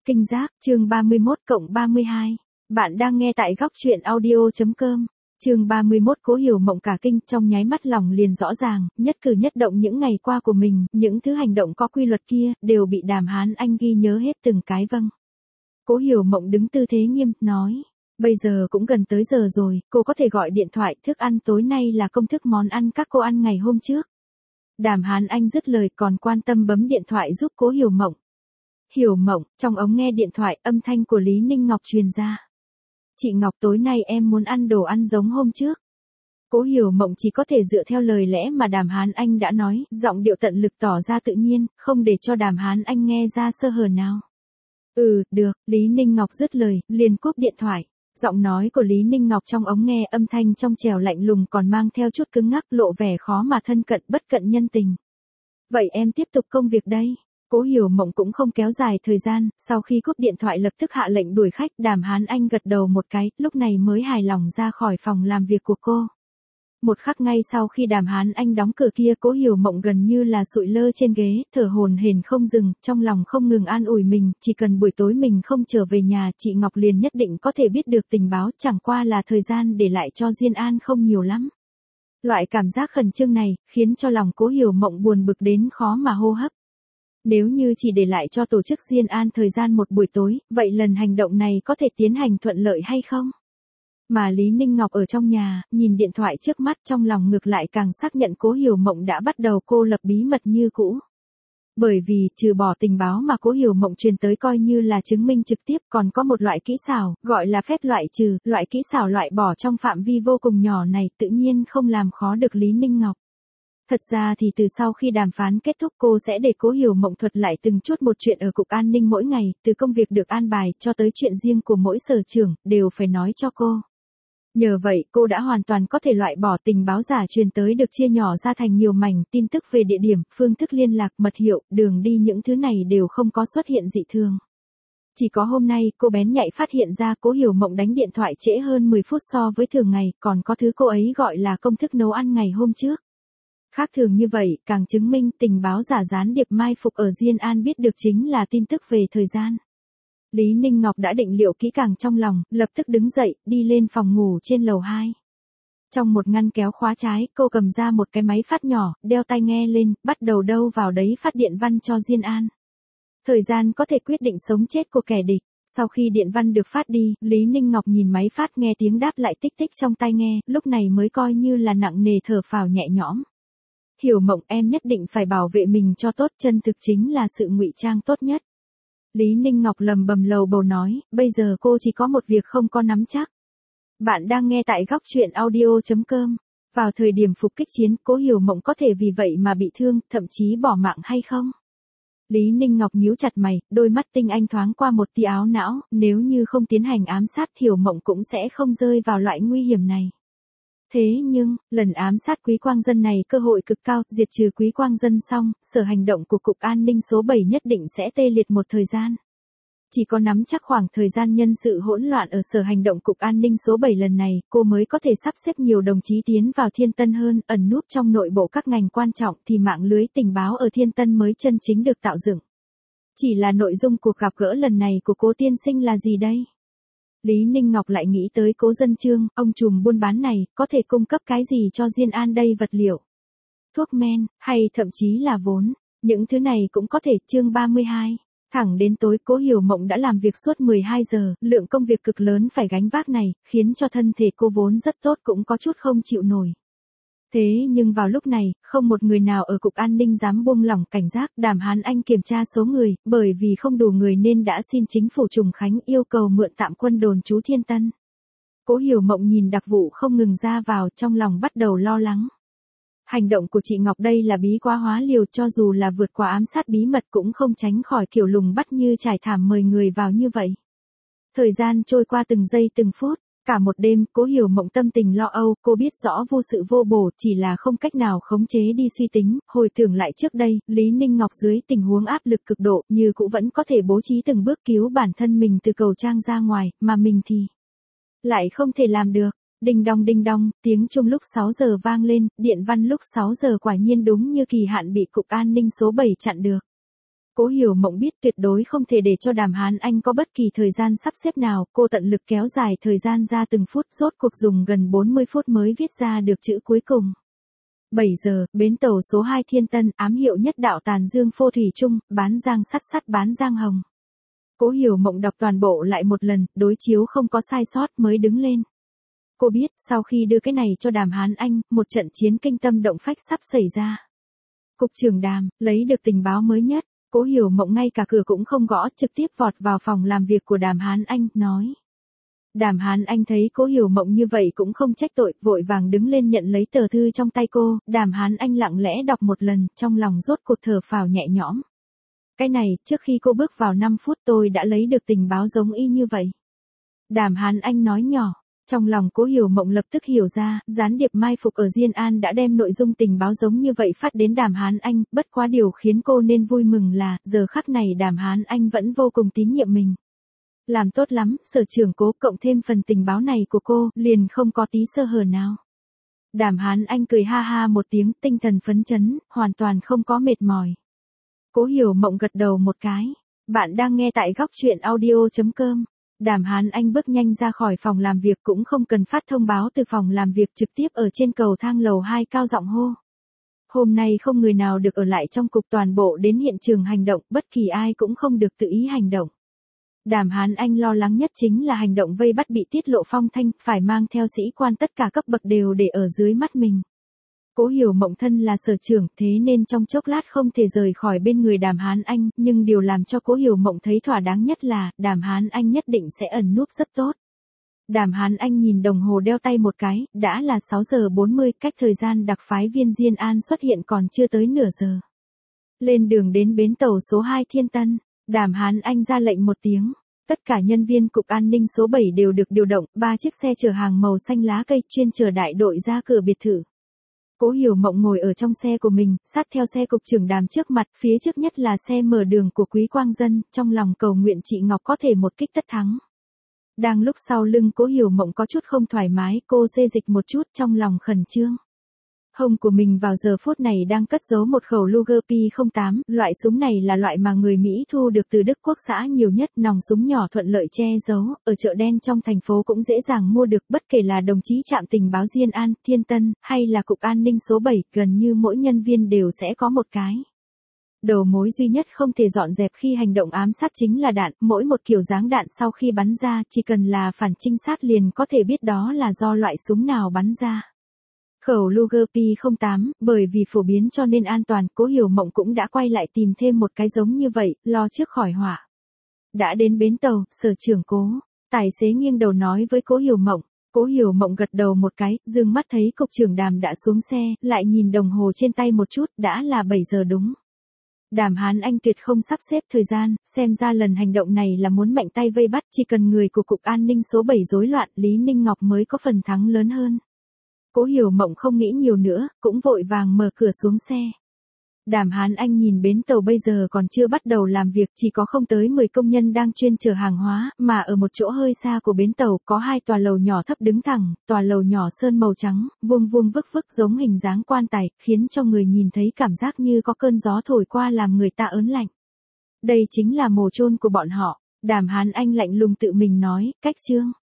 Kinh giác, chương 31+32. Bạn đang nghe tại góc truyện audio.com. Chương 31. Cố Hiểu Mộng cả kinh, trong nháy mắt lòng liền rõ ràng, nhất cử nhất động những ngày qua của mình, những thứ hành động có quy luật kia, đều bị Đàm Hán Anh ghi nhớ hết từng cái. Vâng. Cố Hiểu Mộng đứng tư thế nghiêm, nói. Bây giờ cũng gần tới giờ rồi, cô có thể gọi điện thoại, thức ăn tối nay là công thức món ăn các cô ăn ngày hôm trước. Đàm Hán Anh dứt lời còn quan tâm bấm điện thoại giúp Cố Hiểu Mộng. Hiểu Mộng, trong ống nghe điện thoại âm thanh của Lý Ninh Ngọc truyền ra. Chị Ngọc, tối nay em muốn ăn đồ ăn giống hôm trước. Cố Hiểu Mộng chỉ có thể dựa theo lời lẽ mà Đàm Hán Anh đã nói, giọng điệu tận lực tỏ ra tự nhiên, không để cho Đàm Hán Anh nghe ra sơ hở nào. Được, Lý Ninh Ngọc dứt lời, liền cúp điện thoại. Giọng nói của Lý Ninh Ngọc trong ống nghe âm thanh trong trẻo lạnh lùng còn mang theo chút cứng ngắc, lộ vẻ khó mà thân cận, bất cận nhân tình. Vậy em tiếp tục công việc đây. Cố Hiểu Mộng cũng không kéo dài thời gian, sau khi cúp điện thoại lập tức hạ lệnh đuổi khách. Đàm Hán Anh gật đầu một cái, lúc này mới hài lòng ra khỏi phòng làm việc của cô. Một khắc ngay sau khi Đàm Hán Anh đóng cửa kia, Cố Hiểu Mộng gần như là sụi lơ trên ghế, thở hổn hển không dừng, trong lòng không ngừng an ủi mình, chỉ cần buổi tối mình không trở về nhà, chị Ngọc liền nhất định có thể biết được tình báo, chẳng qua là thời gian để lại cho Diên An không nhiều lắm. Loại cảm giác khẩn trương này, khiến cho lòng Cố Hiểu Mộng buồn bực đến khó mà hô hấp. Nếu như chỉ để lại cho tổ chức Diên An thời gian một buổi tối, vậy lần hành động này có thể tiến hành thuận lợi hay không? Mà Lý Ninh Ngọc ở trong nhà, nhìn điện thoại trước mắt, trong lòng ngược lại càng xác nhận Cố Hiểu Mộng đã bắt đầu cô lập bí mật như cũ. Bởi vì, trừ bỏ tình báo mà Cố Hiểu Mộng truyền tới coi như là chứng minh trực tiếp, còn có một loại kỹ xảo, gọi là phép loại trừ, loại kỹ xảo loại bỏ trong phạm vi vô cùng nhỏ này tự nhiên không làm khó được Lý Ninh Ngọc. Thật ra thì từ sau khi đàm phán kết thúc cô sẽ để Cố Hiểu Mộng thuật lại từng chút một chuyện ở Cục An ninh mỗi ngày, từ công việc được an bài cho tới chuyện riêng của mỗi sở trưởng, đều phải nói cho cô. Nhờ vậy cô đã hoàn toàn có thể loại bỏ tình báo giả truyền tới được chia nhỏ ra thành nhiều mảnh, tin tức về địa điểm, phương thức liên lạc, mật hiệu, đường đi, những thứ này đều không có xuất hiện dị thường. Chỉ có hôm nay cô bén nhạy phát hiện ra Cố Hiểu Mộng đánh điện thoại trễ hơn 10 phút so với thường ngày, còn có thứ cô ấy gọi là công thức nấu ăn ngày hôm trước. Khác thường như vậy, càng chứng minh tình báo giả gián điệp mai phục ở Diên An biết được chính là tin tức về thời gian. Lý Ninh Ngọc đã định liệu kỹ càng trong lòng, lập tức đứng dậy, đi lên phòng ngủ trên lầu 2. Trong một ngăn kéo khóa trái, cô cầm ra một cái máy phát nhỏ, đeo tai nghe lên, bắt đầu đâu vào đấy phát điện văn cho Diên An. Thời gian có thể quyết định sống chết của kẻ địch. Sau khi điện văn được phát đi, Lý Ninh Ngọc nhìn máy phát nghe tiếng đáp lại tích tích trong tai nghe, lúc này mới coi như là nặng nề thở phào nhẹ nhõm. Hiểu Mộng, em nhất định phải bảo vệ mình cho tốt, chân thực chính là sự ngụy trang tốt nhất. Lý Ninh Ngọc lầm bầm lầu bầu nói, bây giờ cô chỉ có một việc không có nắm chắc. Bạn đang nghe tại góc truyện audio.com. Vào thời điểm phục kích chiến, Cố Hiểu Mộng có thể vì vậy mà bị thương, thậm chí bỏ mạng hay không? Lý Ninh Ngọc nhíu chặt mày, đôi mắt tinh anh thoáng qua một tia áo não, nếu như không tiến hành ám sát, Hiểu Mộng cũng sẽ không rơi vào loại nguy hiểm này. Thế nhưng, lần ám sát Quý Quang Dân này cơ hội cực cao, diệt trừ Quý Quang Dân xong, sở hành động của Cục An ninh số 7 nhất định sẽ tê liệt một thời gian. Chỉ có nắm chắc khoảng thời gian nhân sự hỗn loạn ở sở hành động Cục An ninh số 7 lần này, cô mới có thể sắp xếp nhiều đồng chí tiến vào Thiên Tân hơn, ẩn núp trong nội bộ các ngành quan trọng thì mạng lưới tình báo ở Thiên Tân mới chân chính được tạo dựng. Chỉ là nội dung cuộc gặp gỡ lần này của Cố tiên sinh là gì đây? Lý Ninh Ngọc lại nghĩ tới Cố Dân Trương, ông trùm buôn bán này, có thể cung cấp cái gì cho Diên An đây, vật liệu, thuốc men, hay thậm chí là vốn, những thứ này cũng có thể. Chương 32. Thẳng đến tối Cố Hiểu Mộng đã làm việc suốt 12 giờ, lượng công việc cực lớn phải gánh vác này, khiến cho thân thể cô vốn rất tốt cũng có chút không chịu nổi. Thế nhưng vào lúc này, không một người nào ở Cục An ninh dám buông lỏng cảnh giác. Đàm Hán Anh kiểm tra số người, bởi vì không đủ người nên đã xin chính phủ Trùng Khánh yêu cầu mượn tạm quân đồn trú Thiên Tân. Cố Hiểu Mộng nhìn đặc vụ không ngừng ra vào, trong lòng bắt đầu lo lắng. Hành động của chị Ngọc đây là bí quá hóa liều, cho dù là vượt qua ám sát bí mật cũng không tránh khỏi kiểu lùng bắt như trải thảm mời người vào như vậy. Thời gian trôi qua từng giây từng phút. Cả một đêm, Cố Hiểu Mộng tâm tình lo âu, cô biết rõ vô sự vô bổ, chỉ là không cách nào khống chế đi suy tính, hồi tưởng lại trước đây, Lý Ninh Ngọc dưới tình huống áp lực cực độ, như cũng vẫn có thể bố trí từng bước cứu bản thân mình từ cầu trang ra ngoài, mà mình thì lại không thể làm được. Đinh đong, tiếng chuông lúc 6 giờ vang lên, điện văn lúc 6 giờ quả nhiên đúng như kỳ hạn bị Cục An ninh số 7 chặn được. Cố Hiểu Mộng biết tuyệt đối không thể để cho Đàm Hán Anh có bất kỳ thời gian sắp xếp nào, cô tận lực kéo dài thời gian ra từng phút, rốt cuộc dùng gần 40 phút mới viết ra được chữ cuối cùng. 7 giờ, bến tàu số 2 Thiên Tân, ám hiệu nhất đạo Tàn Dương Phô Thủy Trung, bán giang sắt sắt bán giang hồng. Cố Hiểu Mộng đọc toàn bộ lại một lần, đối chiếu không có sai sót mới đứng lên. Cô biết, sau khi đưa cái này cho Đàm Hán Anh, một trận chiến kinh tâm động phách sắp xảy ra. Cục trưởng Đàm, lấy được tình báo mới nhất, Cố Hiểu Mộng ngay cả cửa cũng không gõ, trực tiếp vọt vào phòng làm việc của Đàm Hán Anh, nói. Đàm Hán Anh thấy Cố Hiểu Mộng như vậy cũng không trách tội, vội vàng đứng lên nhận lấy tờ thư trong tay cô, Đàm Hán Anh lặng lẽ đọc một lần, trong lòng rốt cuộc thở phào nhẹ nhõm. Cái này, trước khi cô bước vào 5 phút tôi đã lấy được tình báo giống y như vậy. Đàm Hán Anh nói nhỏ. Trong lòng Cố Hiểu Mộng lập tức hiểu ra, gián điệp mai phục ở Diên An đã đem nội dung tình báo giống như vậy phát đến Đàm Hán Anh, bất quá điều khiến cô nên vui mừng là, giờ khắc này Đàm Hán Anh vẫn vô cùng tín nhiệm mình. Làm tốt lắm, sở trưởng Cố, cộng thêm phần tình báo này của cô, liền không có tí sơ hở nào. Đàm Hán Anh cười ha ha một tiếng, tinh thần phấn chấn, hoàn toàn không có mệt mỏi. Cố Hiểu Mộng gật đầu một cái. Bạn đang nghe tại góc truyện audio.com. Đàm Hán Anh bước nhanh ra khỏi phòng làm việc cũng không cần phát thông báo từ phòng làm việc, trực tiếp ở trên cầu thang lầu 2 cao giọng hô. Hôm nay không người nào được ở lại trong cục, toàn bộ đến hiện trường hành động, bất kỳ ai cũng không được tự ý hành động. Đàm Hán Anh lo lắng nhất chính là hành động vây bắt bị tiết lộ phong thanh, phải mang theo sĩ quan tất cả cấp bậc đều để ở dưới mắt mình. Cố Hiểu Mộng thân là sở trưởng, thế nên trong chốc lát không thể rời khỏi bên người Đàm Hán Anh, nhưng điều làm cho Cố Hiểu Mộng thấy thỏa đáng nhất là, Đàm Hán Anh nhất định sẽ ẩn núp rất tốt. Đàm Hán Anh nhìn đồng hồ đeo tay một cái, đã là 6 giờ 40, cách thời gian đặc phái viên Diên An xuất hiện còn chưa tới nửa giờ. Lên đường đến bến tàu số 2 Thiên Tân, Đàm Hán Anh ra lệnh một tiếng. Tất cả nhân viên cục an ninh số 7 đều được điều động, 3 chiếc xe chở hàng màu xanh lá cây chuyên chở đại đội ra cửa biệt thự. Cố Hiểu Mộng ngồi ở trong xe của mình, sát theo xe cục trưởng Đàm trước mặt, phía trước nhất là xe mở đường của Quý Quang Dân, trong lòng cầu nguyện chị Ngọc có thể một kích tất thắng. Đang lúc sau lưng Cố Hiểu Mộng có chút không thoải mái, cô xê dịch một chút trong lòng khẩn trương. Hông của mình vào giờ phút này đang cất giấu một khẩu Luger P08, loại súng này là loại mà người Mỹ thu được từ Đức Quốc xã nhiều nhất, nòng súng nhỏ thuận lợi che giấu, ở chợ đen trong thành phố cũng dễ dàng mua được, bất kể là đồng chí trạm tình báo Diên An, Thiên Tân, hay là cục an ninh số 7, gần như mỗi nhân viên đều sẽ có một cái. Đầu mối duy nhất không thể dọn dẹp khi hành động ám sát chính là đạn, mỗi một kiểu dáng đạn sau khi bắn ra, chỉ cần là phản trinh sát liền có thể biết đó là do loại súng nào bắn ra. Khẩu Luger P08, bởi vì phổ biến cho nên an toàn, Cố Hiểu Mộng cũng đã quay lại tìm thêm một cái giống như vậy, lo trước khỏi họa. Đã đến bến tàu, sở trưởng Cố, tài xế nghiêng đầu nói với Cố Hiểu Mộng. Cố Hiểu Mộng gật đầu một cái, dương mắt thấy cục trưởng Đàm đã xuống xe, lại nhìn đồng hồ trên tay một chút, đã là 7 giờ đúng. Đàm Hán Anh tuyệt không sắp xếp thời gian, xem ra lần hành động này là muốn mạnh tay vây bắt, chỉ cần người của cục an ninh số 7 rối loạn, Lý Ninh Ngọc mới có phần thắng lớn hơn. Cố Hiểu Mộng không nghĩ nhiều nữa, cũng vội vàng mở cửa xuống xe. Đàm Hán Anh nhìn bến tàu bây giờ còn chưa bắt đầu làm việc, chỉ có không tới 10 công nhân đang chuyên chở hàng hóa, mà ở một chỗ hơi xa của bến tàu có 2 tòa lầu nhỏ thấp đứng thẳng, tòa lầu nhỏ sơn màu trắng, vuông vuông vức vức giống hình dáng quan tài, khiến cho người nhìn thấy cảm giác như có cơn gió thổi qua làm người ta ớn lạnh. Đây chính là mồ chôn của bọn họ, Đàm Hán Anh lạnh lùng tự mình nói, cách chương.